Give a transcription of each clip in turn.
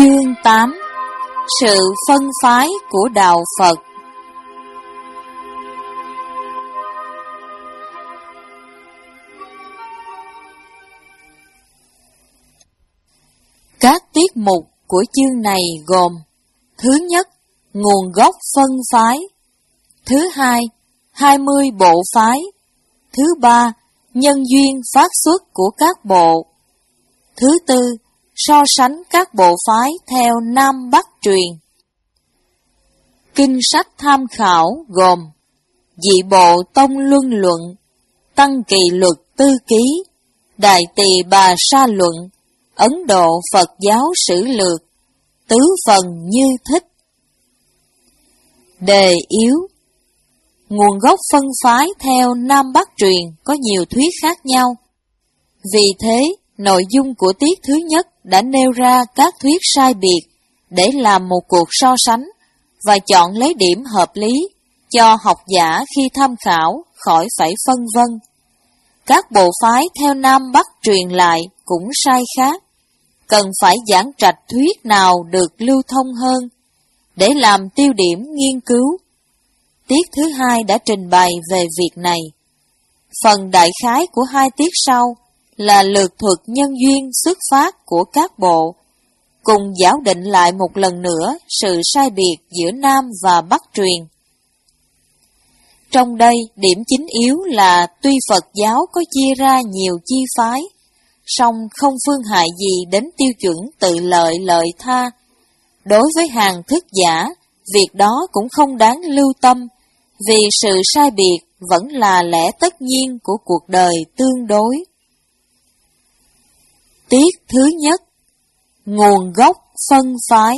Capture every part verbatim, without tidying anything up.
Chương tám. Sự phân phái của Đạo Phật. Các tiết mục của chương này gồm: thứ nhất, nguồn gốc phân phái; thứ hai, hai mươi bộ phái; thứ ba, nhân duyên phát xuất của các bộ; thứ tư, so sánh các bộ phái theo Nam Bắc truyền. Kinh sách tham khảo gồm: Dị Bộ Tông Luân Luận, Tăng Kỳ Luật Tư Ký, Đại Tỳ Bà Sa Luận, Ấn Độ Phật Giáo Sử Lược, Tứ Phần Như Thích. Đề yếu: nguồn gốc phân phái theo Nam Bắc truyền có nhiều thuyết khác nhau. Vì thế, nội dung của tiết thứ nhất đã nêu ra các thuyết sai biệt để làm một cuộc so sánh và chọn lấy điểm hợp lý cho học giả khi tham khảo, khỏi phải phân vân. Các bộ phái theo Nam Bắc truyền lại cũng sai khác, cần phải giảng trạch thuyết nào được lưu thông hơn để làm tiêu điểm nghiên cứu. Tiết thứ hai đã trình bày về việc này. Phần đại khái của hai tiết sau là lược thuật nhân duyên xuất phát của các bộ, cùng giảo định lại một lần nữa sự sai biệt giữa Nam và Bắc truyền. Trong đây, điểm chính yếu là tuy Phật giáo có chia ra nhiều chi phái, song không phương hại gì đến tiêu chuẩn tự lợi lợi tha. Đối với hàng thức giả, việc đó cũng không đáng lưu tâm, vì sự sai biệt vẫn là lẽ tất nhiên của cuộc đời tương đối. Tiết thứ nhất, nguồn gốc phân phái.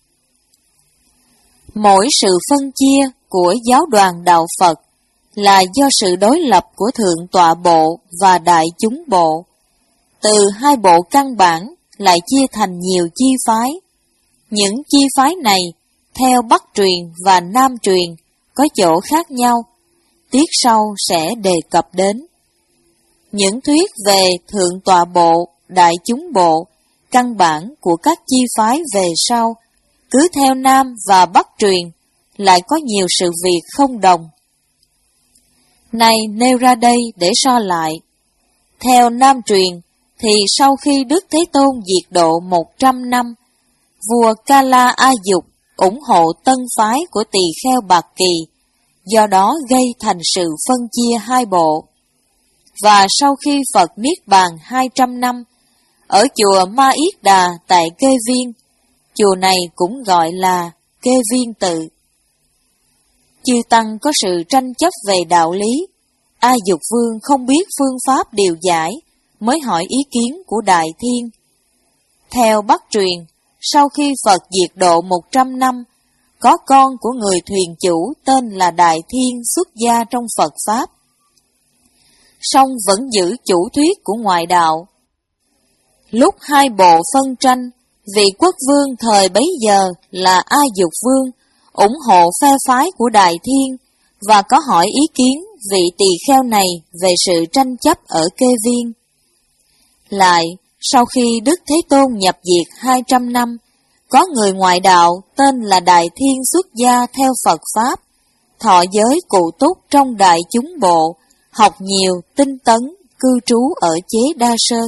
Mỗi sự phân chia của giáo đoàn Đạo Phật là do sự đối lập của Thượng Tọa Bộ và Đại Chúng Bộ. Từ hai bộ căn bản lại chia thành nhiều chi phái. Những chi phái này, theo Bắc truyền và Nam truyền, có chỗ khác nhau. Tiết sau sẽ đề cập đến. Những thuyết về Thượng Tọa Bộ, Đại Chúng Bộ, căn bản của các chi phái về sau, cứ theo Nam và Bắc truyền, lại có nhiều sự việc không đồng. Này nêu ra đây để so lại. Theo Nam truyền, thì sau khi Đức Thế Tôn diệt độ một trăm năm, vua Kala A Dục ủng hộ tân phái của Tỳ Kheo Bạc Kỳ, do đó gây thành sự phân chia hai bộ. Và sau khi Phật Niết Bàn hai trăm năm, ở chùa Ma Yết Đà tại Kê Viên, chùa này cũng gọi là Kê Viên Tự, chư tăng có sự tranh chấp về đạo lý. A Dục Vương không biết phương pháp điều giải, mới hỏi ý kiến của Đại Thiên. Theo Bắc truyền, sau khi Phật diệt độ một trăm năm, có con của người thuyền chủ tên là Đại Thiên xuất gia trong Phật Pháp, song vẫn giữ chủ thuyết của ngoại đạo. Lúc hai bộ phân tranh, vị quốc vương thời bấy giờ là A Dục Vương ủng hộ phe phái của Đại Thiên và có hỏi ý kiến vị tỳ kheo này về sự tranh chấp ở Kê Viên. Lại, sau khi Đức Thế Tôn nhập diệt hai trăm năm, có người ngoại đạo tên là Đại Thiên xuất gia theo Phật Pháp, thọ giới cụ túc trong Đại Chúng Bộ, học nhiều, tinh tấn, cư trú ở Chế Đa Sơn.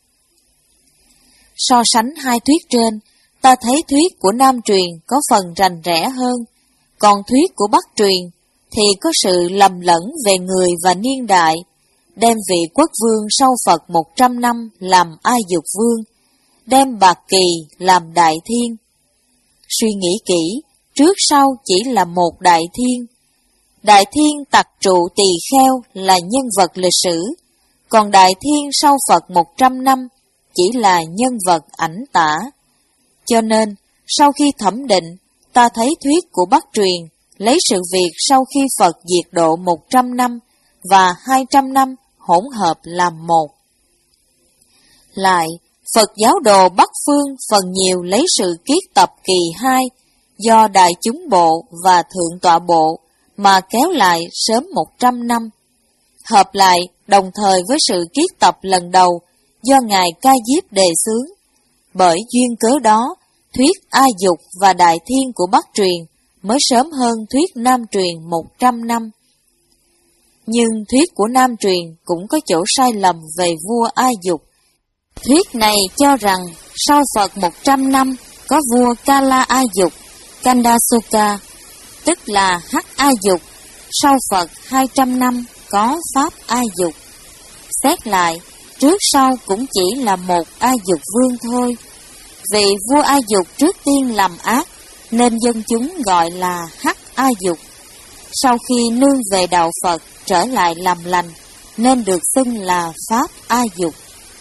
So sánh hai thuyết trên, ta thấy thuyết của Nam truyền có phần rành rẽ hơn, còn thuyết của Bắc truyền thì có sự lầm lẫn về người và niên đại, đem vị quốc vương sau Phật một trăm năm làm A Dục Vương, đem Bạc Kỳ làm Đại Thiên. Suy nghĩ kỹ, trước sau chỉ là một Đại Thiên. Đại Thiên tặc trụ Tỳ Kheo là nhân vật lịch sử, còn Đại Thiên sau Phật một trăm năm chỉ là nhân vật ảnh tả. Cho nên, sau khi thẩm định, ta thấy thuyết của Bắc truyền lấy sự việc sau khi Phật diệt độ một trăm năm và hai trăm năm hỗn hợp làm một. Lại, Phật giáo đồ Bắc phương phần nhiều lấy sự kiết tập kỳ hai do Đại Chúng Bộ và Thượng Tọa Bộ mà kéo lại sớm một trăm năm, hợp lại đồng thời với sự kiết tập lần đầu do Ngài Ca Diếp đề xướng. Bởi duyên cớ đó thuyết A Dục và Đại Thiên của Bắc truyền mới sớm hơn thuyết Nam truyền một trăm năm. Nhưng thuyết của Nam truyền cũng có chỗ sai lầm về vua A Dục. Thuyết này cho rằng sau Phật một trăm năm có vua Kala A Dục, Kandasoka, tức là Hắc A Dục, sau Phật hai trăm năm có Pháp A Dục. Xét lại, trước sau cũng chỉ là một A Dục vương thôi. Vì vua A Dục trước tiên làm ác, nên dân chúng gọi là Hắc A Dục. Sau khi nương về đạo Phật trở lại làm lành, nên được xưng là Pháp A Dục.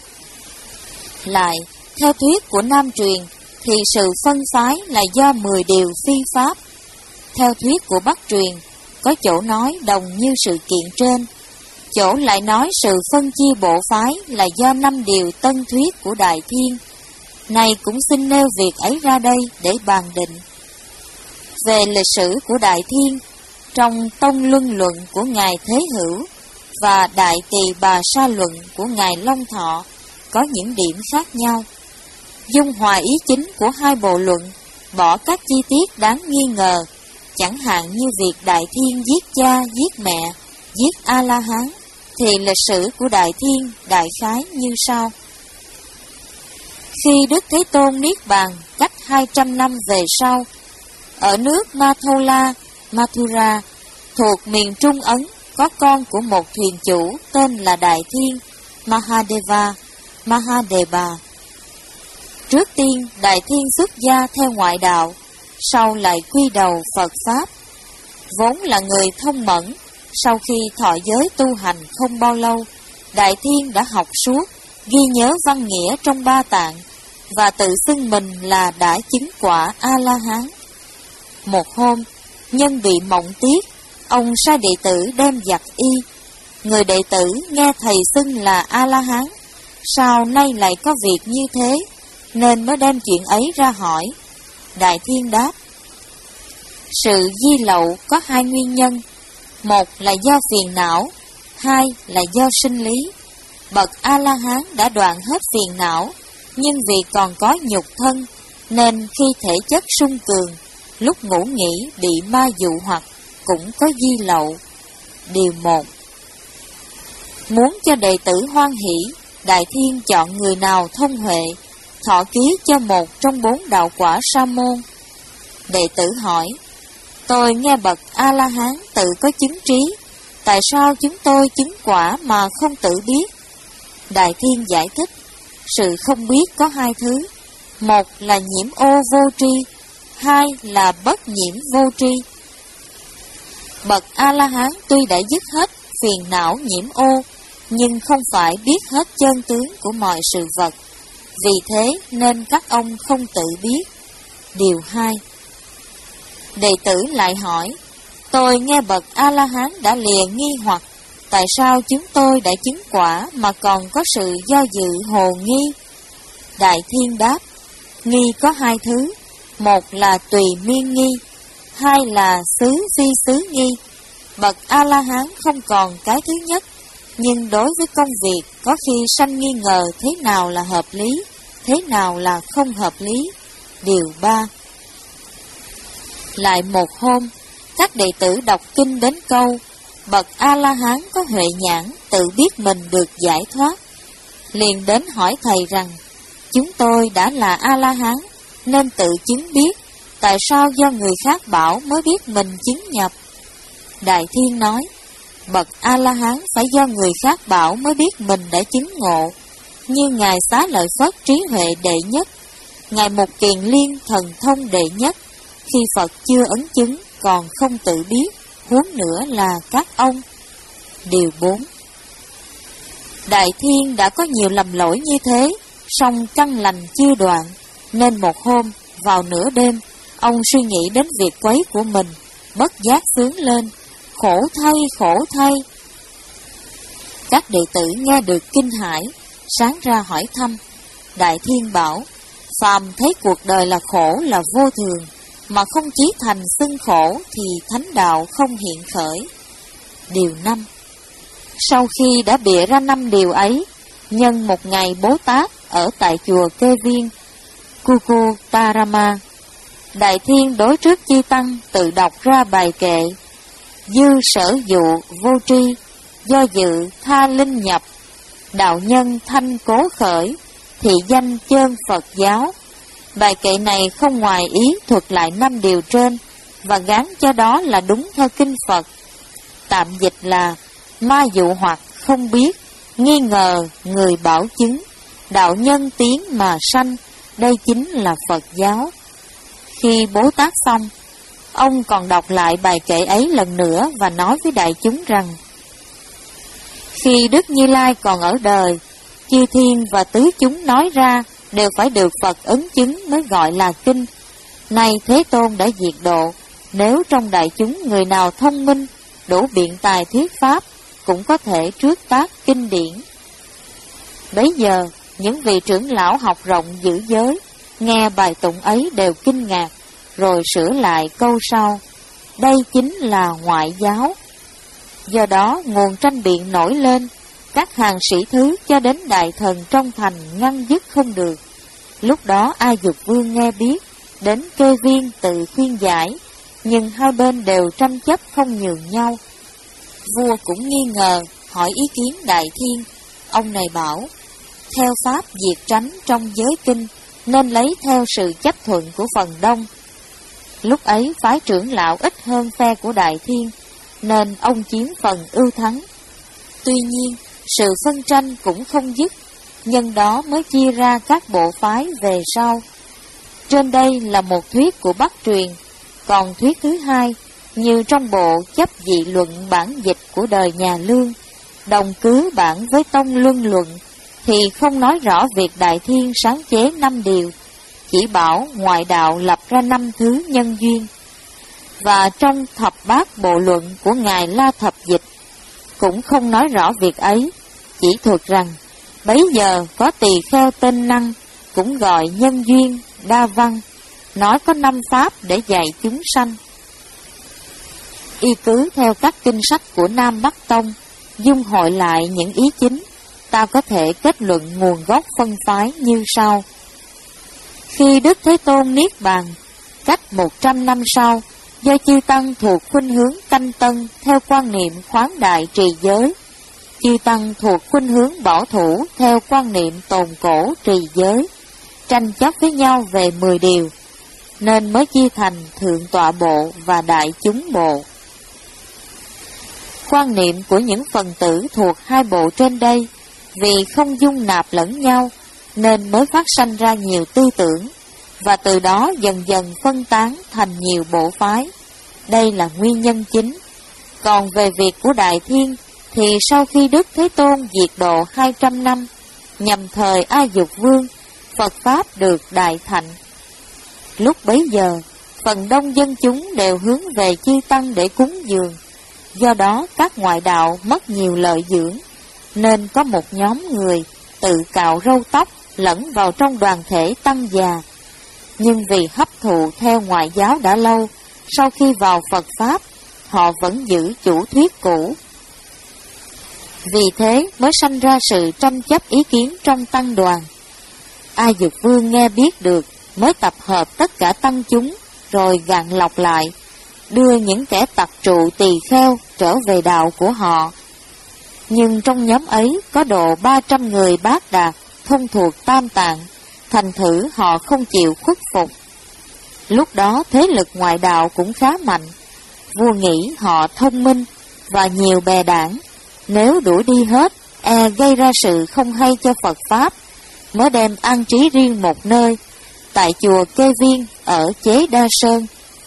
Lại, theo thuyết của Nam truyền, thì sự phân phái là do mười điều phi pháp. Theo thuyết của Bắc truyền, có chỗ nói đồng như sự kiện trên, chỗ lại nói sự phân chia bộ phái là do năm điều tân thuyết của Đại Thiên. Này cũng xin nêu việc ấy ra đây để bàn định. Về lịch sử của Đại Thiên, trong Tông Luân Luận của Ngài Thế Hữu và Đại Tỳ Bà Sa Luận của Ngài Long Thọ có những điểm khác nhau. Dung hòa ý chính của hai bộ luận, bỏ các chi tiết đáng nghi ngờ, chẳng hạn như việc Đại Thiên giết cha, giết mẹ, giết A-la-hán, thì lịch sử của Đại Thiên đại khái như sau. Khi Đức Thế Tôn Niết Bàn cách hai trăm năm về sau, ở nước Mathola, Mathura, thuộc miền Trung Ấn, có con của một thuyền chủ tên là Đại Thiên, Mahadeva, Mahadeva. Trước tiên, Đại Thiên xuất gia theo ngoại đạo, sau lại quy đầu Phật Pháp. Vốn là người thông mẫn, sau khi thọ giới tu hành không bao lâu, Đại Thiên đã học suốt, ghi nhớ văn nghĩa trong ba tạng, và tự xưng mình là đã chứng quả A-la-hán. Một hôm, nhân bị mộng tiếc, ông sai đệ tử đem giặt y. Người đệ tử nghe thầy xưng là A-la-hán, sao nay lại có việc như thế, nên mới đem chuyện ấy ra hỏi. Đại Thiên đáp, sự di lậu có hai nguyên nhân, một là do phiền não, hai là do sinh lý. Bậc A-la-hán đã đoạn hết phiền não, nhưng vì còn có nhục thân, nên khi thể chất sung cường, lúc ngủ nghỉ bị ma dụ hoặc, cũng có di lậu. Điều một. Muốn cho đệ tử hoan hỷ, Đại Thiên chọn người nào thông huệ, thọ ký cho một trong bốn đạo quả sa môn. Đệ tử hỏi, tôi nghe bậc A-la-hán tự có chứng trí, tại sao chúng tôi chứng quả mà không tự biết? Đại Thiên giải thích, sự không biết có hai thứ, một là nhiễm ô vô tri, hai là bất nhiễm vô tri. Bậc A-la-hán tuy đã dứt hết phiền não nhiễm ô, nhưng không phải biết hết chân tướng của mọi sự vật. Vì thế nên các ông không tự biết. Điều hai. Đệ tử lại hỏi, tôi nghe bậc A-la-hán đã lìa nghi hoặc, tại sao chúng tôi đã chứng quả mà còn có sự do dự hồ nghi? Đại Thiên đáp, nghi có hai thứ, một là tùy miên nghi, hai là xứ phi xứ nghi. Bậc A-la-hán không còn cái thứ nhất, nhưng đối với công việc có khi sanh nghi ngờ thế nào là hợp lý, thế nào là không hợp lý. Điều ba. Lại một hôm, các đệ tử đọc kinh đến câu, bậc A-la-hán có huệ nhãn, tự biết mình được giải thoát. Liền đến hỏi thầy rằng, chúng tôi đã là A-la-hán, nên tự chứng biết, tại sao do người khác bảo mới biết mình chứng nhập? Đại Thiên nói, bậc A-la-hán phải do người khác bảo mới biết mình đã chứng ngộ, như Ngài Xá Lợi Phất trí huệ đệ nhất, Ngài Mục Kiền Liên thần thông đệ nhất, khi Phật chưa ấn chứng còn không tự biết, huống nữa là các ông. Điều bốn. Đại Thiên đã có nhiều lầm lỗi như thế, song căn lành chưa đoạn, nên một hôm, vào nửa đêm, ông suy nghĩ đến việc quấy của mình, bất giác sướng lên, khổ thay, khổ thay. Các đệ tử nghe được kinh hãi, sáng ra hỏi thăm. Đại Thiên bảo, phàm thấy cuộc đời là khổ là vô thường, mà không chí thành xưng khổ thì thánh đạo không hiện khởi. Điều năm. Sau khi đã bịa ra năm điều ấy, nhân một ngày Bố Tát ở tại chùa Kê Viên, Kukutarama. Đại Thiên đối trước chư tăng tự đọc ra bài kệ: dư sở dụ vô tri, do dự tha linh nhập, đạo nhân thanh cố khởi, thị danh chơn Phật giáo. Bài kệ này không ngoài ý thuật lại năm điều trên và gán cho đó là đúng theo kinh Phật. Tạm dịch là: ma dụ hoặc không biết, nghi ngờ người bảo chứng, đạo nhân tiến mà sanh, đây chính là Phật giáo. Khi Bố Tát xong, ông còn đọc lại bài kệ ấy lần nữa và nói với đại chúng rằng: khi Đức Như Lai còn ở đời, chư thiên và tứ chúng nói ra đều phải được Phật ấn chứng mới gọi là kinh. Nay Thế Tôn đã diệt độ, nếu trong đại chúng người nào thông minh, đủ biện tài thuyết pháp, cũng có thể trước tác kinh điển. Bấy giờ, những vị trưởng lão học rộng giữ giới, nghe bài tụng ấy đều kinh ngạc, rồi sửa lại câu sau: đây chính là ngoại giáo. Do đó, nguồn tranh biện nổi lên, các hàng sĩ thứ cho đến đại thần trong thành ngăn dứt không được. Lúc đó A Dục Vương nghe biết, đến kê viên tự khuyên giải, nhưng hai bên đều tranh chấp không nhường nhau. Vua cũng nghi ngờ, hỏi ý kiến Đại Thiên. Ông này bảo: theo pháp diệt tránh trong giới kinh, nên lấy theo sự chấp thuận của phần đông. Lúc ấy phái trưởng lão ít hơn phe của Đại Thiên, nên ông chiếm phần ưu thắng. Tuy nhiên, sự phân tranh cũng không dứt, nhân đó mới chia ra các bộ phái về sau. Trên đây là một thuyết của Bắc truyền, còn thuyết thứ hai, như trong bộ chấp dị luận bản dịch của đời nhà Lương, đồng cứ bản với tông luân luận, thì không nói rõ việc Đại Thiên sáng chế năm điều, chỉ bảo ngoại đạo lập ra năm thứ nhân duyên. Và trong thập bát bộ luận của Ngài La Thập Dịch, cũng không nói rõ việc ấy, chỉ thuật rằng bấy giờ có tỳ kheo tên Năng, cũng gọi nhân duyên, đa văn, nói có năm pháp để dạy chúng sanh. Y cứ theo các kinh sách của Nam Bắc Tông, dung hội lại những ý chính, ta có thể kết luận nguồn gốc phân phái như sau. Khi Đức Thế Tôn Niết Bàn, cách một trăm năm sau, do chư tăng thuộc khuynh hướng canh tân theo quan niệm khoáng đại trì giới, chư tăng thuộc khuynh hướng bảo thủ theo quan niệm tồn cổ trì giới, tranh chấp với nhau về mười điều, nên mới chia thành thượng tọa bộ và đại chúng bộ. Quan niệm của những phần tử thuộc hai bộ trên đây, vì không dung nạp lẫn nhau, nên mới phát sanh ra nhiều tư tưởng, và từ đó dần dần phân tán thành nhiều bộ phái. Đây là nguyên nhân chính. Còn về việc của Đại Thiên, thì sau khi Đức Thế Tôn diệt độ hai trăm năm, nhằm thời A Dục Vương, Phật Pháp được đại thạnh. Lúc bấy giờ, phần đông dân chúng đều hướng về chư tăng để cúng dường. Do đó các ngoại đạo mất nhiều lợi dưỡng, nên có một nhóm người tự cạo râu tóc lẫn vào trong đoàn thể tăng già. Nhưng vì hấp thụ theo ngoại giáo đã lâu, sau khi vào Phật Pháp, họ vẫn giữ chủ thuyết cũ. Vì thế mới sanh ra sự tranh chấp ý kiến trong tăng đoàn. A Dục Vương nghe biết được, mới tập hợp tất cả tăng chúng, rồi gạn lọc lại, đưa những kẻ tặc trụ tỳ kheo trở về đạo của họ. Nhưng trong nhóm ấy có độ ba trăm người bát đạt, thông thuộc tam tạng, thành thử họ không chịu khuất phục. Lúc đó thế lực ngoại đạo cũng khá mạnh. Vua nghĩ họ thông minh và nhiều bè đảng, nếu đuổi đi hết, e gây ra sự không hay cho Phật Pháp, mới đem an trí riêng một nơi, tại chùa Kê Viên ở Chế Đa Sơn.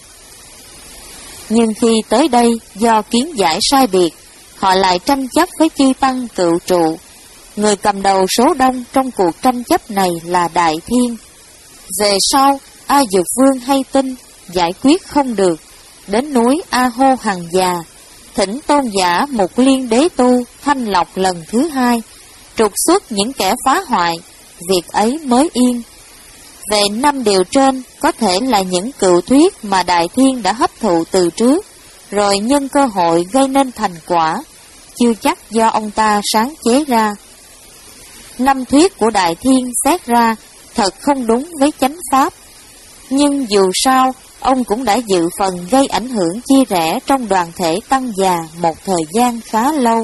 Nhưng khi tới đây, do kiến giải sai biệt, họ lại tranh chấp với chư tăng cựu trụ. Người cầm đầu số đông trong cuộc tranh chấp này là Đại Thiên. Về sau, A Dục Vương hay tin, giải quyết không được, đến núi A Hô Hằng Già, thỉnh tôn giả Mục Liên Đế Tu thanh lọc lần thứ hai, trục xuất những kẻ phá hoại, việc ấy mới yên. Về năm điều trên, có thể là những cựu thuyết mà Đại Thiên đã hấp thụ từ trước, rồi nhân cơ hội gây nên thành quả, chưa chắc do ông ta sáng chế ra. Năm thuyết của Đại Thiên xét ra thật không đúng với chánh pháp. Nhưng dù sao, ông cũng đã dự phần gây ảnh hưởng chia rẽ trong đoàn thể Tăng già một thời gian khá lâu.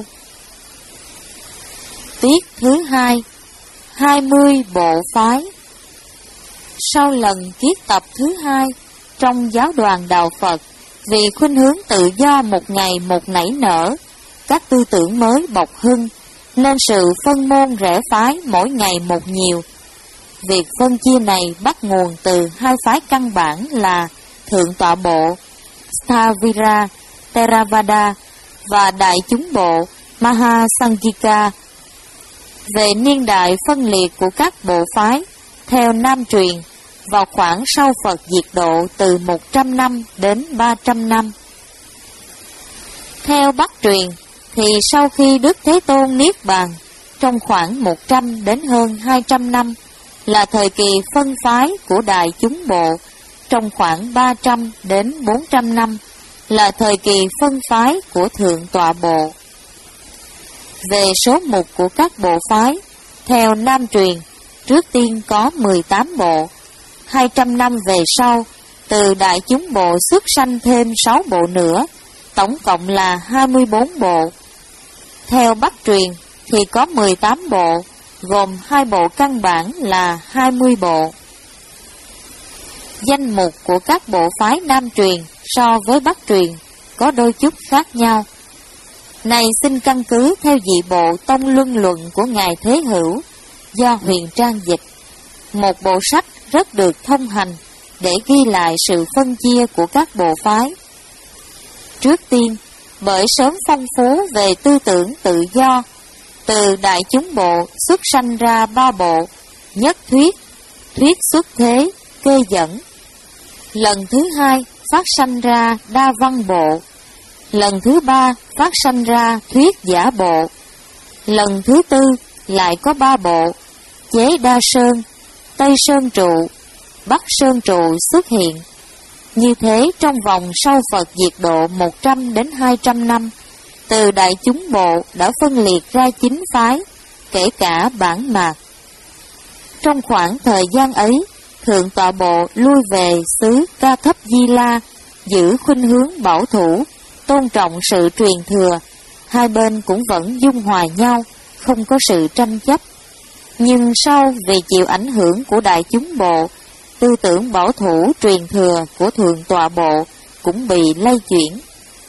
Tiết thứ hai, hai mươi bộ phái. Sau lần kiết tập thứ hai, trong giáo đoàn đạo Phật, vì khuynh hướng tự do một ngày một nảy nở, các tư tưởng mới bộc hưng, nên sự phân môn rẽ phái mỗi ngày một nhiều. Việc phân chia này bắt nguồn từ hai phái căn bản là Thượng tọa bộ Stavira Theravada và Đại chúng bộ Mahasanghika. Về niên đại phân liệt của các bộ phái, theo Nam truyền, vào khoảng sau Phật diệt độ từ một trăm năm đến ba trăm năm. Theo Bắc truyền, thì sau khi Đức Thế Tôn Niết Bàn, trong khoảng một trăm đến hơn hai trăm năm, là thời kỳ phân phái của Đại chúng bộ, trong khoảng ba trăm đến bốn trăm năm, là thời kỳ phân phái của Thượng tọa bộ. Về số mục của các bộ phái, theo Nam truyền, trước tiên có mười tám bộ, hai trăm năm về sau, từ Đại chúng bộ xuất sanh thêm sáu bộ nữa, tổng cộng là hai mươi bốn bộ. Theo Bắc truyền thì có mười tám bộ, gồm hai bộ căn bản là hai mươi bộ. Danh mục của các bộ phái Nam truyền so với Bắc truyền có đôi chút khác nhau. Này xin căn cứ theo dị bộ Tông Luân Luận của Ngài Thế Hữu, do Huyền Trang dịch, một bộ sách rất được thông hành để ghi lại sự phân chia của các bộ phái. Trước tiên, bởi sớm phong phú về tư tưởng tự do, từ Đại chúng bộ xuất sanh ra ba bộ: Nhất thuyết, thuyết xuất thế, kê dẫn. Lần thứ hai phát sanh ra đa văn bộ. Lần thứ ba phát sanh ra thuyết giả bộ. Lần thứ tư lại có ba bộ: Chế đa sơn, Tây sơn trụ, Bắc sơn trụ xuất hiện. Như thế trong vòng sau Phật diệt độ một trăm đến hai trăm năm, từ Đại chúng bộ đã phân liệt ra chín phái, kể cả bản mạc. Trong khoảng thời gian ấy, Thượng tọa bộ lui về xứ Ca Thấp Di La, giữ khuynh hướng bảo thủ, tôn trọng sự truyền thừa. Hai bên cũng vẫn dung hòa nhau, không có sự tranh chấp. Nhưng sau vì chịu ảnh hưởng của Đại chúng bộ, tư tưởng bảo thủ truyền thừa của Thượng tọa bộ cũng bị lay chuyển.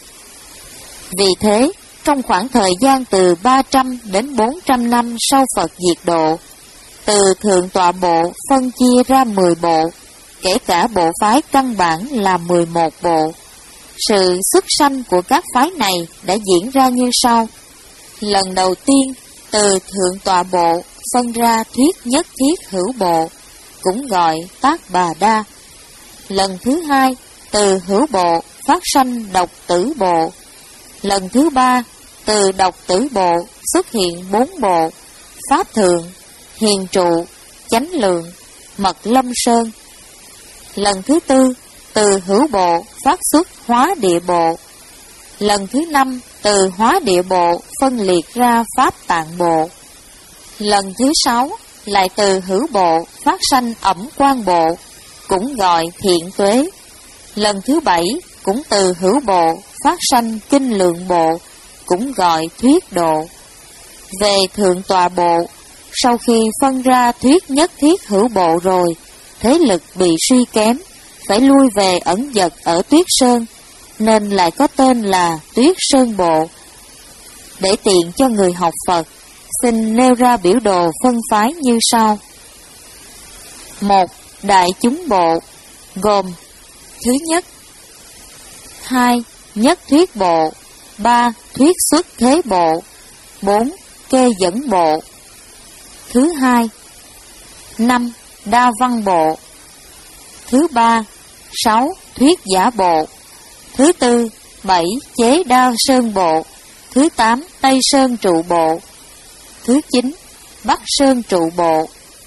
Vì thế, trong khoảng thời gian từ ba trăm đến bốn trăm năm sau Phật diệt độ, từ Thượng tọa bộ phân chia ra mười bộ, kể cả bộ phái căn bản là mười một bộ. Sự xuất sanh của các phái này đã diễn ra như sau. Lần đầu tiên, từ Thượng tọa bộ phân ra thuyết nhất thiết hữu bộ, cũng gọi Tác Bà Đa. Lần thứ hai, từ hữu bộ phát sanh độc tử bộ. Lần thứ ba, từ độc tử bộ xuất hiện bốn bộ: Pháp Thượng, Hiền Trụ, Chánh Lượng, Mật Lâm Sơn. Lần thứ tư, từ hữu bộ phát xuất hóa địa bộ. Lần thứ năm, từ hóa địa bộ phân liệt ra Pháp Tạng bộ. Lần thứ sáu, lại từ hữu bộ phát sanh ẩm quan bộ, cũng gọi thiện tuế. Lần thứ bảy, cũng từ hữu bộ phát sanh kinh lượng bộ, cũng gọi thuyết độ. Về Thượng tọa bộ, sau khi phân ra thuyết nhất thiết hữu bộ rồi, thế lực bị suy kém, phải lui về ẩn dật ở Tuyết Sơn, nên lại có tên là Tuyết Sơn Bộ. Để tiện cho người học Phật, xin nêu ra biểu đồ phân phái như sau. Một. Đại chúng bộ, gồm: Thứ nhất, hai. Nhất thuyết bộ, ba. Thuyết xuất thế bộ, bốn. Kê dẫn bộ. Thứ hai, năm. Đa văn bộ. Thứ ba, sáu. Thuyết giả bộ. Thứ tư, bảy. Chế đa sơn bộ. Thứ tám, Tây sơn trụ bộ. Thứ chín, Bắc sơn trụ bộ.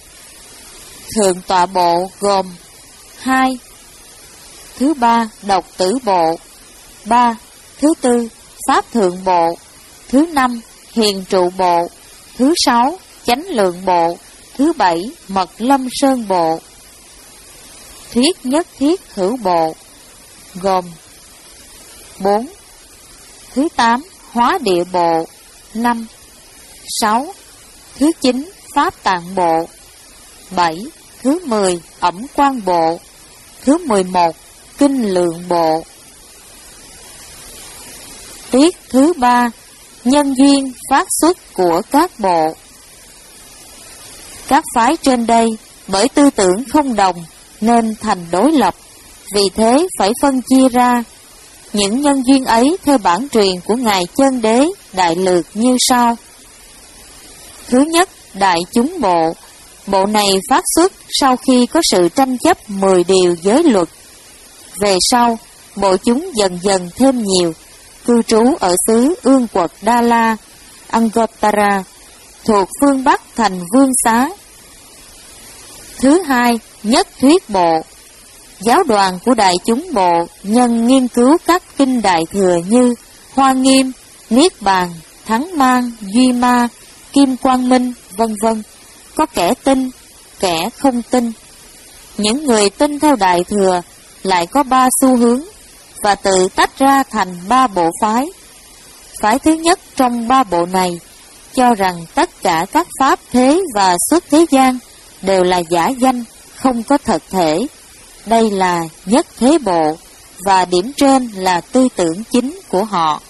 Thượng tọa bộ gồm: hai. Thứ ba, độc tử bộ. ba. Thứ tư, Pháp Thượng bộ. Thứ năm, Hiền trụ bộ. Thứ sáu, Chánh lượng bộ. Thứ Thứ bảy, Mật Lâm Sơn Bộ. Thuyết nhất thiết hữu bộ, gồm bốn. Thứ tám, Hóa Địa Bộ, năm. sáu. Thứ chín, Pháp Tạng Bộ, bảy. Thứ mười, Ẩm Quan Bộ. Thứ mười một, Kinh Lượng Bộ. Tiết thứ ba, nhân duyên phát xuất của các bộ. Các phái trên đây bởi tư tưởng không đồng nên thành đối lập, vì thế phải phân chia ra. Những nhân duyên ấy theo bản truyền của Ngài Chân Đế đại lược như sau. Thứ nhất, Đại Chúng Bộ. Bộ này phát xuất sau khi có sự tranh chấp mười điều giới luật. Về sau, bộ chúng dần dần thêm nhiều, cư trú ở xứ Ương Quật Đa La, Angottara, thuộc phương Bắc thành Vương Xá. Thứ hai, Nhất Thuyết Bộ. Giáo đoàn của Đại Chúng Bộ nhân nghiên cứu các kinh Đại Thừa như Hoa Nghiêm, Niết Bàn, Thắng Mang, Duy Ma, Kim Quang Minh, vân vân. Có kẻ tin, kẻ không tin. Những người tin theo Đại Thừa lại có ba xu hướng và tự tách ra thành ba bộ phái. Phái thứ nhất trong ba bộ này cho rằng tất cả các pháp thế và xuất thế gian đều là giả danh, không có thật thể. Đây là Nhất Thế Bộ, và điểm trên là tư tưởng chính của họ.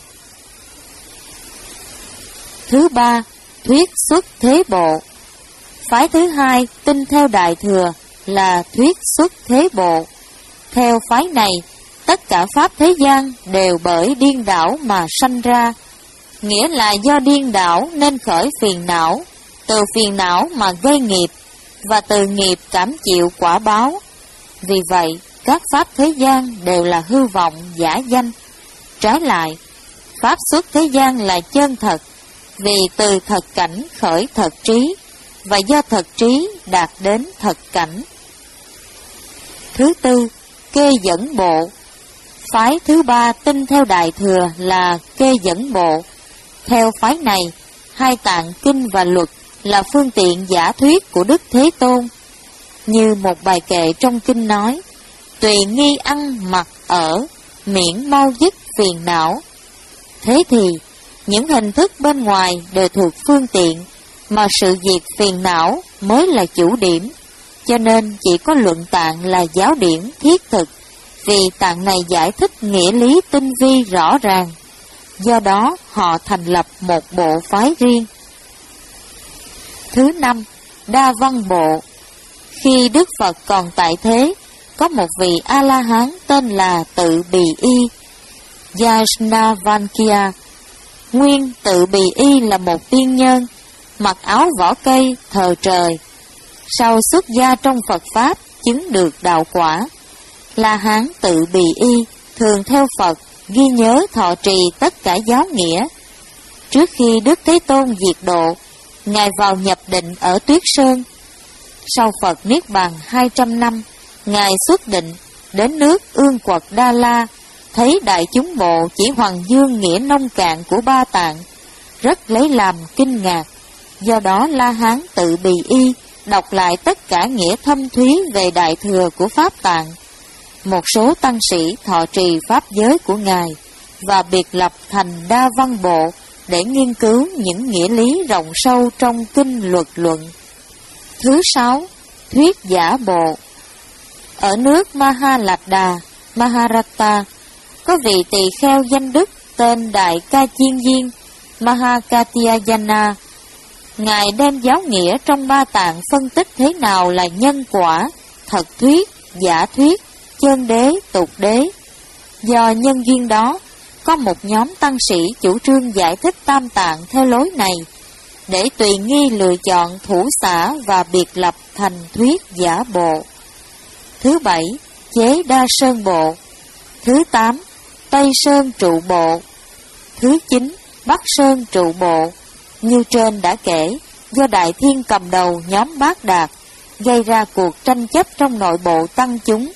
Thứ ba, Thuyết Xuất Thế Bộ. Phái thứ hai tin theo Đại Thừa là Thuyết Xuất Thế Bộ. Theo phái này, tất cả pháp thế gian đều bởi điên đảo mà sanh ra, nghĩa là do điên đảo nên khởi phiền não, từ phiền não mà gây nghiệp, và từ nghiệp cảm chịu quả báo. Vì vậy, các pháp thế gian đều là hư vọng, giả danh. Trái lại, pháp xuất thế gian là chân thật, vì từ thật cảnh khởi thật trí, và do thật trí đạt đến thật cảnh. Thứ tư, Kê Dẫn Bộ. Phái thứ ba tin theo Đại Thừa là Kê Dẫn Bộ. Theo phái này, hai tạng kinh và luật là phương tiện giả thuyết của Đức Thế Tôn. Như một bài kệ trong kinh nói, tùy nghi ăn mặc ở, miễn mau dứt phiền não. Thế thì, những hình thức bên ngoài đều thuộc phương tiện, mà sự diệt phiền não mới là chủ điểm. Cho nên chỉ có luận tạng là giáo điểm thiết thực, vì tạng này giải thích nghĩa lý tinh vi rõ ràng. Do đó họ thành lập một bộ phái riêng. Thứ năm, Đa Văn Bộ. Khi Đức Phật còn tại thế, có một vị A-la-hán tên là Tự Bì Y, Yajnavalkya. Nguyên Tự Bì Y là một tiên nhân, mặc áo vỏ cây, thờ trời. Sau xuất gia trong Phật Pháp, chứng được đạo quả. La Hán Tự Bì Y thường theo Phật, ghi nhớ thọ trì tất cả giáo nghĩa. Trước khi Đức Thế Tôn diệt độ, Ngài vào nhập định ở Tuyết Sơn. Sau Phật Niết Bàn hai trăm năm, Ngài xuất định, đến nước Ương Quật Đa La, thấy Đại Chúng Bộ chỉ Hoàng Dương nghĩa nông cạn của Ba Tạng, rất lấy làm kinh ngạc. Do đó La Hán Tự Bì Y đọc lại tất cả nghĩa thâm thúy về Đại Thừa của Pháp Tạng. Một số tăng sĩ thọ trì Pháp giới của Ngài, và biệt lập thành Đa Văn Bộ để nghiên cứu những nghĩa lý rộng sâu trong kinh luật luận. Thứ sáu, Thuyết Giả Bộ. Ở nước Mahaladda, Maharata, có vị tỳ kheo danh đức tên Đại Ca Chiên Viên, Mahakatyayana. Ngài đem giáo nghĩa trong Ba Tạng phân tích thế nào là nhân quả, thật thuyết, giả thuyết, chân đế, tục đế. Do nhân duyên đó, có một nhóm tăng sĩ chủ trương giải thích Tam Tạng theo lối này, để tùy nghi lựa chọn thủ xả và biệt lập thành Thuyết Giả Bộ. Thứ bảy, Chế Đa Sơn Bộ. Thứ tám, Tây Sơn Trụ Bộ. Thứ chín, Bắc Sơn Trụ Bộ. Như trên đã kể, do Đại Thiên cầm đầu nhóm Bát Đạt, gây ra cuộc tranh chấp trong nội bộ tăng chúng.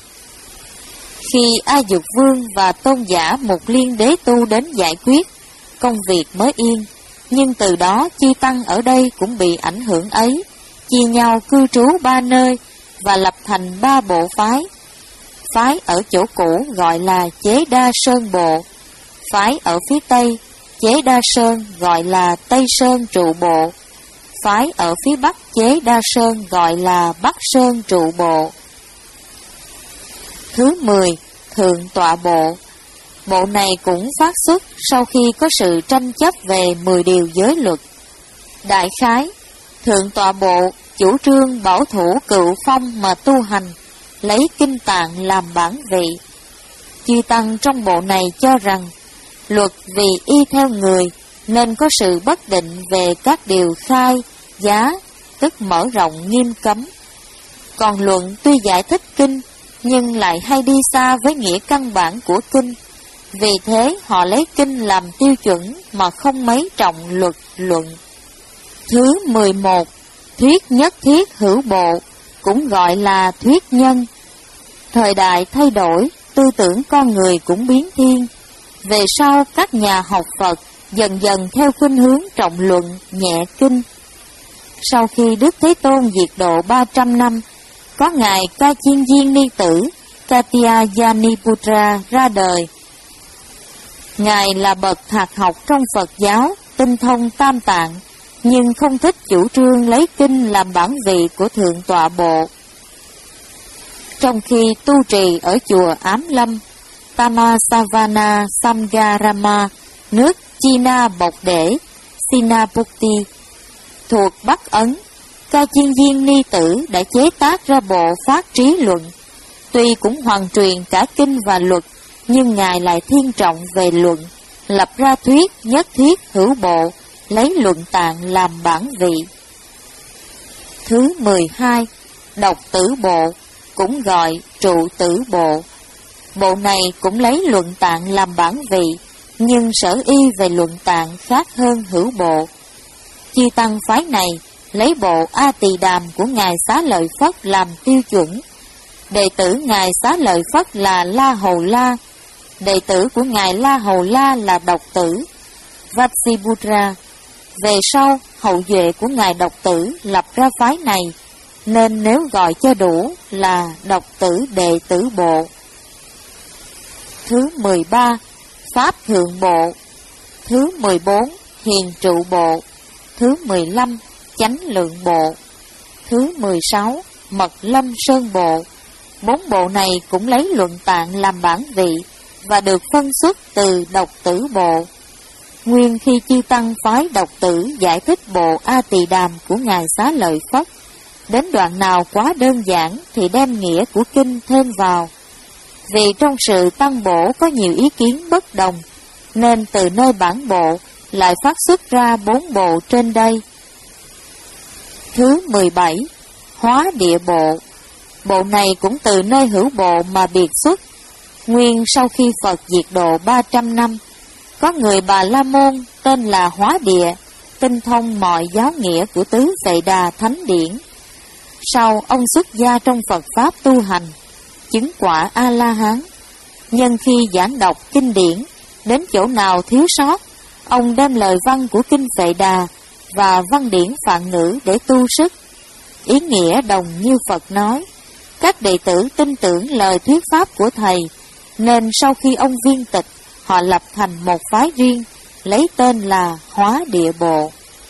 Khi A Dục Vương và Tôn giả Mục Liên Đế Tu đến giải quyết, công việc mới yên, nhưng từ đó chư tăng ở đây cũng bị ảnh hưởng ấy, chia nhau cư trú ba nơi và lập thành ba bộ phái. Phái ở chỗ cũ gọi là Chế Đa Sơn Bộ, phái ở phía Tây, Chế Đa Sơn gọi là Tây Sơn Trụ Bộ, phái ở phía Bắc Chế Đa Sơn gọi là Bắc Sơn Trụ Bộ. Thứ mười, Thượng Tọa Bộ. Bộ này cũng phát xuất sau khi có sự tranh chấp về mười điều giới luật. Đại khái, Thượng Tọa Bộ chủ trương bảo thủ cựu phong mà tu hành, lấy kinh tạng làm bản vị. Chư tăng trong bộ này cho rằng, luật vì y theo người nên có sự bất định về các điều khai, giá, tức mở rộng nghiêm cấm. Còn luận tuy giải thích kinh, nhưng lại hay đi xa với nghĩa căn bản của kinh. Vì thế họ lấy kinh làm tiêu chuẩn mà không mấy trọng luật luận. Thứ mười một, Thuyết nhất thiết hữu bộ, cũng gọi là thuyết nhân. Thời đại thay đổi, tư tưởng con người cũng biến thiên. Về sau các nhà học Phật dần dần theo khuynh hướng trọng luận, nhẹ kinh. Sau khi Đức Thế Tôn diệt độ ba trăm năm, có Ngài Ca Chiên Viên Ni Tử Katyayaniputra ra đời. Ngài là bậc thạc học trong Phật giáo, tinh thông tam tạng, nhưng không thích chủ trương lấy kinh làm bản vị của Thượng Tọa Bộ. Trong khi tu trì ở chùa Ám Lâm, Tamasavana Samgarama, nước China Bộc Để, Sinapukti, thuộc Bắc Ấn, Ca Chiên Viên Ni Tử đã chế tác ra bộ Phát Trí Luận. Tuy cũng hoàn truyền cả kinh và luật, nhưng Ngài lại thiên trọng về luận, lập ra thuyết nhất thiết hữu bộ, lấy luận tạng làm bản vị. Thứ mười hai, Độc Tử Bộ, cũng gọi Trụ Tử Bộ. Bộ này cũng lấy luận tạng làm bản vị, nhưng sở y về luận tạng khác hơn hữu bộ. Chư tăng phái này lấy bộ A Tỳ Đàm của Ngài Xá Lợi Phất làm tiêu chuẩn. Đệ tử Ngài Xá Lợi Phất là La Hầu La, đệ tử của Ngài La Hầu La là Độc Tử, Vatsipura. Về sau, hậu duệ của Ngài Độc Tử lập ra phái này, nên nếu gọi cho đủ là Độc Tử Đệ Tử Bộ. Thứ mười ba, Pháp Thượng Bộ. Thứ mười bốn, Hiền Trụ Bộ. Thứ mười lăm, Chánh Lượng Bộ. Thứ mười sáu, Mật Lâm Sơn Bộ. Bốn bộ này cũng lấy luận tạng làm bản vị và được phân xuất từ Độc Tử Bộ. Nguyên khi chư tăng phái Độc Tử giải thích bộ A Tỳ Đàm của Ngài Xá Lợi Phất, đến đoạn nào quá đơn giản thì đem nghĩa của kinh thêm vào. Vì trong sự tăng bổ có nhiều ý kiến bất đồng, nên từ nơi bản bộ lại phát xuất ra bốn bộ trên đây. Thứ mười bảy, Hóa Địa Bộ. Bộ này cũng từ nơi hữu bộ mà biệt xuất. Nguyên sau khi Phật diệt độ ba trăm năm, có người Bà La Môn tên là Hóa Địa, tinh thông mọi giáo nghĩa của tứ Vệ Đà Thánh Điển. Sau ông xuất gia trong Phật Pháp tu hành, chứng quả A-la-hán. Nhân khi giảng đọc kinh điển, đến chỗ nào thiếu sót, ông đem lời văn của kinh Vệ Đà và văn điển Phạn ngữ để tu sức. Ý nghĩa đồng như Phật nói. Các đệ tử tin tưởng lời thuyết pháp của Thầy, nên sau khi ông viên tịch, họ lập thành một phái riêng, lấy tên là Hóa Địa Bộ.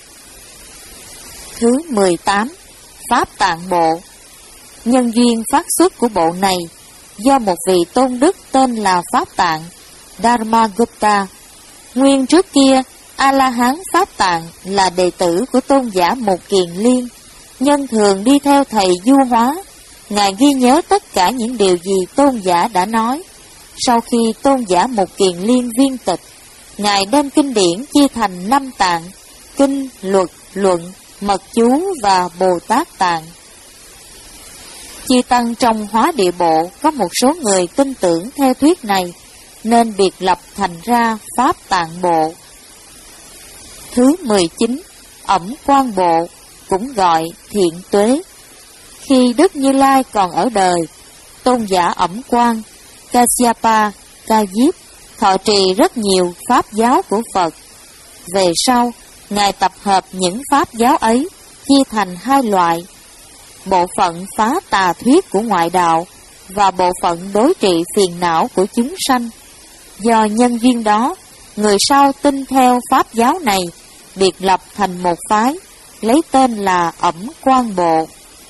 Thứ mười tám, Pháp Tạng Bộ. Nhân duyên phát xuất của bộ này, do một vị tôn đức tên là Pháp Tạng, Dharmagupta. Nguyên trước kia, A-la-hán Pháp Tạng là đệ tử của tôn giả Một Kiền Liên, nhân thường đi theo thầy du hóa. Ngài ghi nhớ tất cả những điều gì tôn giả đã nói. Sau khi tôn giả Một Kiền Liên viên tịch, Ngài đem kinh điển chia thành năm tạng: kinh, luật, luận, mật chú và Bồ Tát tạng. Chư tăng trong Hóa Địa Bộ có một số người tin tưởng theo thuyết này, nên biệt lập thành ra Pháp Tạng Bộ. Thứ mười chín, Ẩm Quang Bộ, cũng gọi Thiện Tuế. Khi Đức Như Lai còn ở đời, tôn giả Ẩm Quang, Kasyapa, Ca Diếp thọ trì rất nhiều pháp giáo của Phật. Về sau, Ngài tập hợp những pháp giáo ấy, chia thành hai loại: bộ phận phá tà thuyết của ngoại đạo và bộ phận đối trị phiền não của chúng sanh. Do nhân duyên đó, người sau tin theo pháp giáo này biệt lập thành một phái, lấy tên là Ẩm Quan Bộ.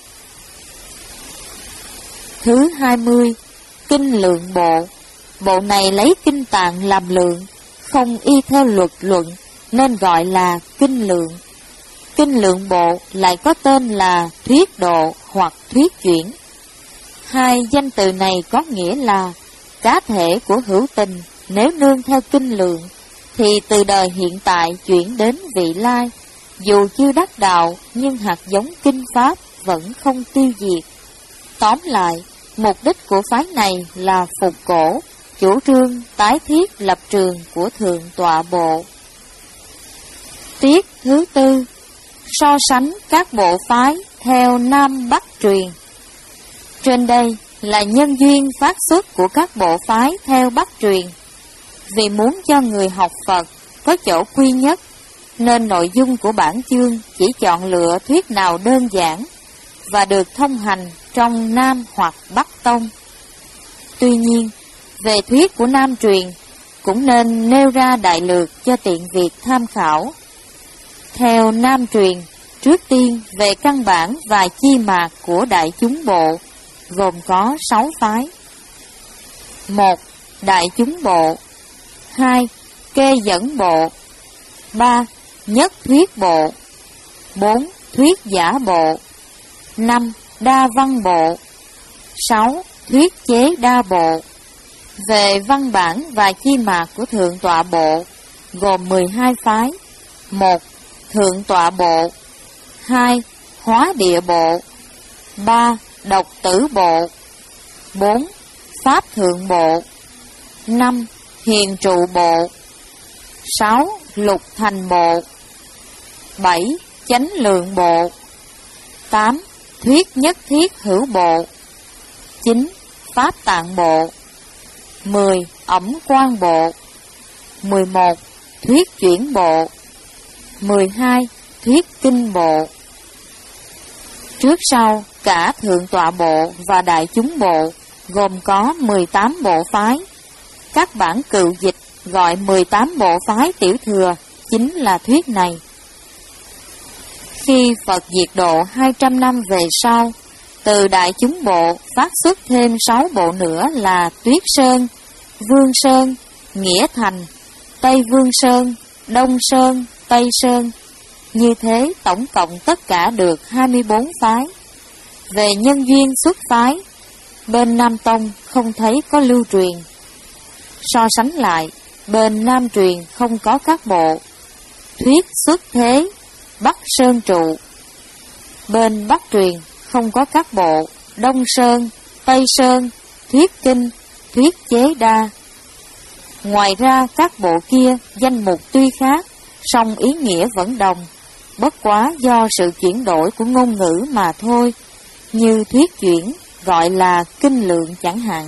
Thứ hai mươi, Kinh Lượng Bộ. Bộ này lấy kinh tạng làm lượng, không y theo luật luận, nên gọi là Kinh Lượng. Kinh Lượng Bộ lại có tên là Thuyết Độ hoặc Thuyết Chuyển. Hai danh từ này có nghĩa là cá thể của hữu tình nếu nương theo kinh lượng, thì từ đời hiện tại chuyển đến vị lai, dù chưa đắc đạo nhưng hạt giống kinh pháp vẫn không tiêu diệt. Tóm lại, mục đích của phái này là phục cổ, chủ trương tái thiết lập trường của Thượng Tọa Bộ. Tiết thứ tư, so sánh các bộ phái theo Nam Bắc truyền. Trên đây là nhân duyên phát xuất của các bộ phái theo Bắc truyền. Vì muốn cho người học Phật có chỗ quy nhất, nên nội dung của bản chương chỉ chọn lựa thuyết nào đơn giản và được thông hành trong Nam hoặc Bắc tông. Tuy nhiên, về thuyết của Nam truyền cũng nên nêu ra đại lược cho tiện việc tham khảo. Theo Nam truyền, trước tiên về căn bản và chi mạc của đại chúng bộ, gồm có sáu phái. một. Đại chúng bộ. hai. Kê dẫn bộ. ba. Nhất thuyết bộ. bốn. Thuyết giả bộ. năm. Đa văn bộ. sáu. Thuyết chế đa bộ. Về văn bản và chi mạc của Thượng Tọa Bộ, gồm mười hai phái. một. Thượng Tọa Bộ. hai. Hóa Địa Bộ. ba. Độc Tử Bộ. bốn. Pháp Thượng Bộ. năm. Hiền Trụ Bộ. sáu. Lục Thành Bộ. bảy. Chánh Lượng Bộ. tám. Thuyết Nhất Thiết Hữu Bộ. chín. Pháp Tạng Bộ. mười. Ẩm Quan Bộ. mười một. Thuyết Chuyển Bộ. mười hai. Thuyết Kinh Bộ. Trước sau, cả Thượng Tọa Bộ và Đại chúng Bộ gồm có mười tám bộ phái. Các bản cựu dịch gọi mười tám bộ phái tiểu thừa chính là thuyết này. Khi Phật diệt độ hai trăm năm về sau, từ Đại chúng Bộ phát xuất thêm sáu bộ nữa là Tuyết Sơn, Vương Sơn, Nghĩa Thành, Tây Vương Sơn, Đông Sơn, Tây Sơn. Như thế tổng cộng tất cả được hai mươi bốn phái. Về nhân duyên xuất phái, bên Nam Tông không thấy có lưu truyền. So sánh lại, bên Nam truyền không có các bộ Thuyết Xuất Thế, Bắc Sơn Trụ. Bên Bắc truyền không có các bộ Đông Sơn, Tây Sơn, Thuyết Kinh, Thuyết Chế Đa. Ngoài ra các bộ kia danh mục tuy khác, song ý nghĩa vẫn đồng, bất quá do sự chuyển đổi của ngôn ngữ mà thôi, như thuyết chuyển gọi là kinh lượng chẳng hạn.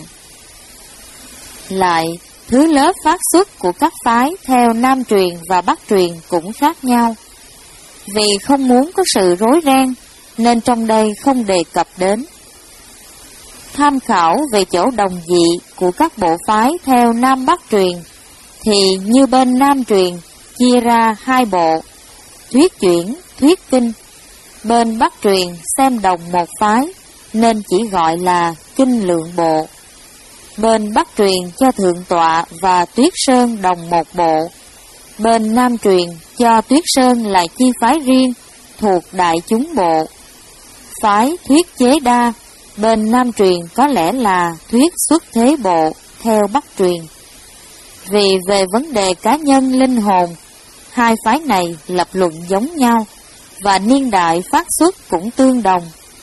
Lại, thứ lớp phát xuất của các phái theo Nam truyền và Bắc truyền cũng khác nhau. Vì không muốn có sự rối ren, nên trong đây không đề cập đến. Tham khảo về chỗ đồng dị của các bộ phái theo Nam Bắc truyền, thì như bên Nam truyền chia ra hai bộ, thuyết chuyển, thuyết kinh. Bên Bắc truyền xem đồng một phái, nên chỉ gọi là kinh lượng bộ. Bên Bắc truyền cho Thượng Tọa và Tuyết Sơn đồng một bộ. Bên Nam truyền cho Tuyết Sơn là chi phái riêng thuộc Đại chúng bộ. Phái Thuyết Chế Đa bên Nam truyền có lẽ là Thuyết Xuất Thế Bộ theo Bắc truyền. Vì về vấn đề cá nhân linh hồn, hai phái này lập luận giống nhau và niên đại phát xuất cũng tương đồng.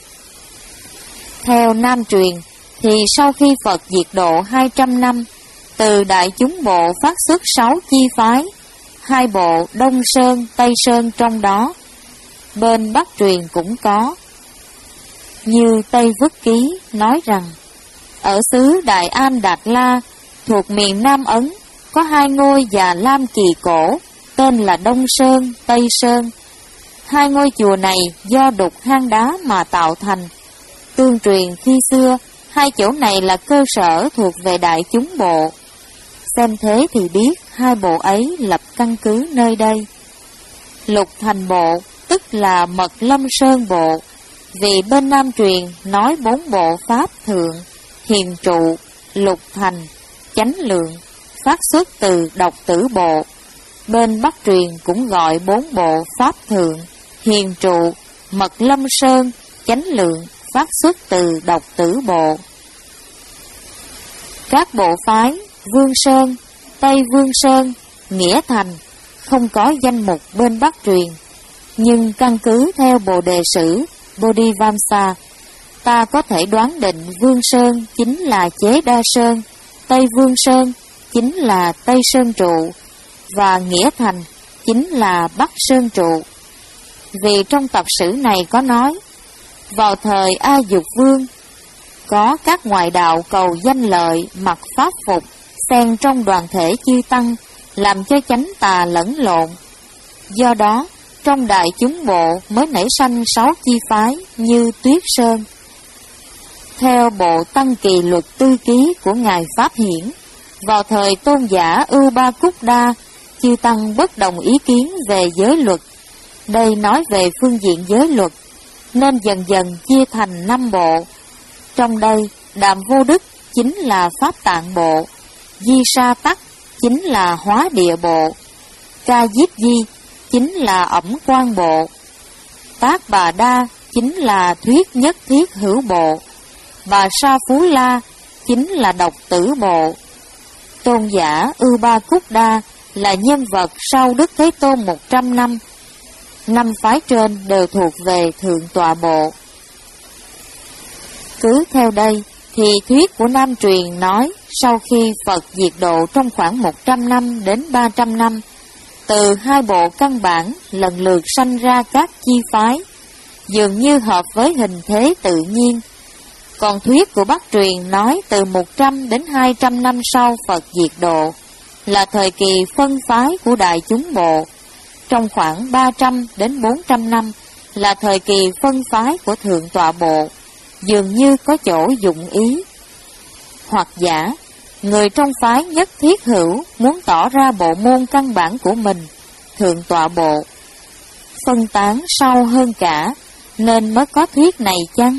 Theo Nam truyền thì sau khi Phật diệt độ hai trăm năm, từ Đại chúng bộ phát xuất sáu chi phái, hai bộ Đông Sơn, Tây Sơn trong đó. Bên Bắc truyền cũng có. Như Tây Vức Ký nói rằng, ở xứ Đại An Đạt La, thuộc miền Nam Ấn, có hai ngôi Già Lam kỳ cổ, tên là Đông Sơn, Tây Sơn. Hai ngôi chùa này do đục hang đá mà tạo thành. Tương truyền khi xưa, hai chỗ này là cơ sở thuộc về đại chúng bộ. Xem thế thì biết hai bộ ấy lập căn cứ nơi đây. Lục Thành bộ tức là Mật Lâm Sơn bộ, vì bên Nam truyền nói bốn bộ Pháp Thượng, Hiền Trụ, Lục Thành, Chánh Lượng, phát xuất từ Độc Tử bộ. Bên Bắc truyền cũng gọi bốn bộ Pháp Thượng, Hiền Trụ, Mật Lâm Sơn, Chánh Lượng, phát xuất từ Độc Tử bộ. Các bộ phái Vương Sơn, Tây Vương Sơn, Nghĩa Thành không có danh mục bên Bắc truyền, nhưng căn cứ theo Bồ Đề Sử Bodhivamsa, ta có thể đoán định Vương Sơn chính là Chế Đa Sơn, Tây Vương Sơn chính là Tây Sơn Trụ, và Nghĩa Thành chính là Bắc Sơn Trụ. Vì trong tập sử này có nói, vào thời A Dục Vương, có các ngoại đạo cầu danh lợi mặc pháp phục, xen trong đoàn thể chư tăng, làm cho chánh tà lẫn lộn. Do đó, trong đại chúng bộ mới nảy sanh sáu chi phái như Tuyết Sơn. Theo bộ Tăng Kỳ Luật Tư Ký của Ngài Pháp Hiển, vào thời tôn giả Ưu Ba Cúc Đa, chư tăng bất đồng ý kiến về giới luật. Đây nói về phương diện giới luật, nên dần dần chia thành năm bộ. Trong đây, Đàm Vô Đức chính là Pháp Tạng bộ, Di Sa Tắc chính là Hóa Địa bộ, Ca Diếp Di chính là Ẩm Quan bộ, Tác Bà Đa chính là Thuyết Nhất Thiết Hữu bộ, Bà Sa Phú La chính là Độc Tử bộ. Tôn giả Ưu Ba Cúc Đa là nhân vật sau Đức Thế Tôn một trăm năm. Năm phái trên đều thuộc về Thượng Tọa bộ. Cứ theo đây thì thuyết của Nam truyền nói sau khi Phật diệt độ trong khoảng một trăm năm đến ba trăm năm, từ hai bộ căn bản lần lượt sanh ra các chi phái, dường như hợp với hình thế tự nhiên. Còn thuyết của Bắc truyền nói từ một trăm đến hai trăm năm sau Phật diệt độ, là thời kỳ phân phái của đại chúng bộ. Trong khoảng ba trăm đến bốn trăm năm là thời kỳ phân phái của Thượng Tọa bộ, dường như có chỗ dụng ý. Hoặc giả, người trong phái Nhất Thiết Hữu muốn tỏ ra bộ môn căn bản của mình, Thượng Tọa bộ, phân tán sâu hơn cả, nên mới có thuyết này chăng?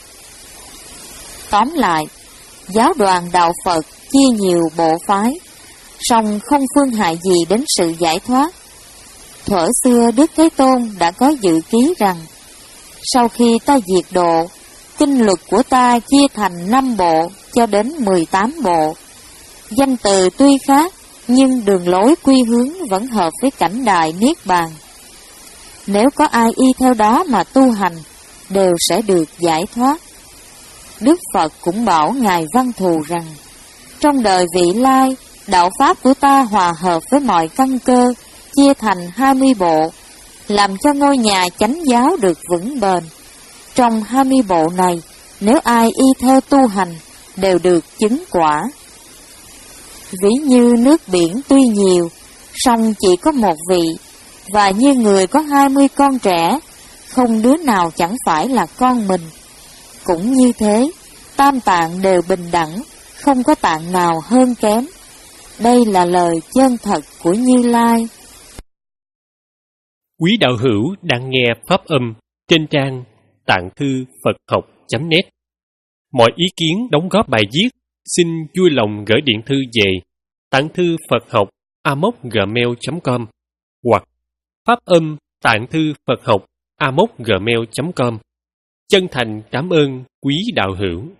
Tóm lại, giáo đoàn đạo Phật chia nhiều bộ phái, song không phương hại gì đến sự giải thoát. Thuở xưa Đức Thế Tôn đã có dự ký rằng, sau khi ta diệt độ, kinh luật của ta chia thành năm bộ cho đến mười tám bộ. Danh từ tuy khác, nhưng đường lối quy hướng vẫn hợp với cảnh đại Niết Bàn. Nếu có ai y theo đó mà tu hành, đều sẽ được giải thoát. Đức Phật cũng bảo Ngài Văn Thù rằng, trong đời vị lai, đạo Pháp của ta hòa hợp với mọi căn cơ, chia thành hai mươi bộ, làm cho ngôi nhà chánh giáo được vững bền. Trong hai mươi bộ này, nếu ai y theo tu hành, đều được chứng quả. Ví như nước biển tuy nhiều, song chỉ có một vị, và như người có hai mươi con trẻ, không đứa nào chẳng phải là con mình. Cũng như thế, tam tạng đều bình đẳng, không có tạng nào hơn kém. Đây là lời chân thật của Như Lai. Quý đạo hữu đang nghe pháp âm trên trang tạng thư Phật học chấm net. Mọi ý kiến đóng góp bài viết xin vui lòng gửi điện thư về tạng thư Phật học a m o gmail chấm com hoặc pháp âm tạng thư Phật học a m o gmail chấm com. Chân thành cảm ơn quý đạo hữu.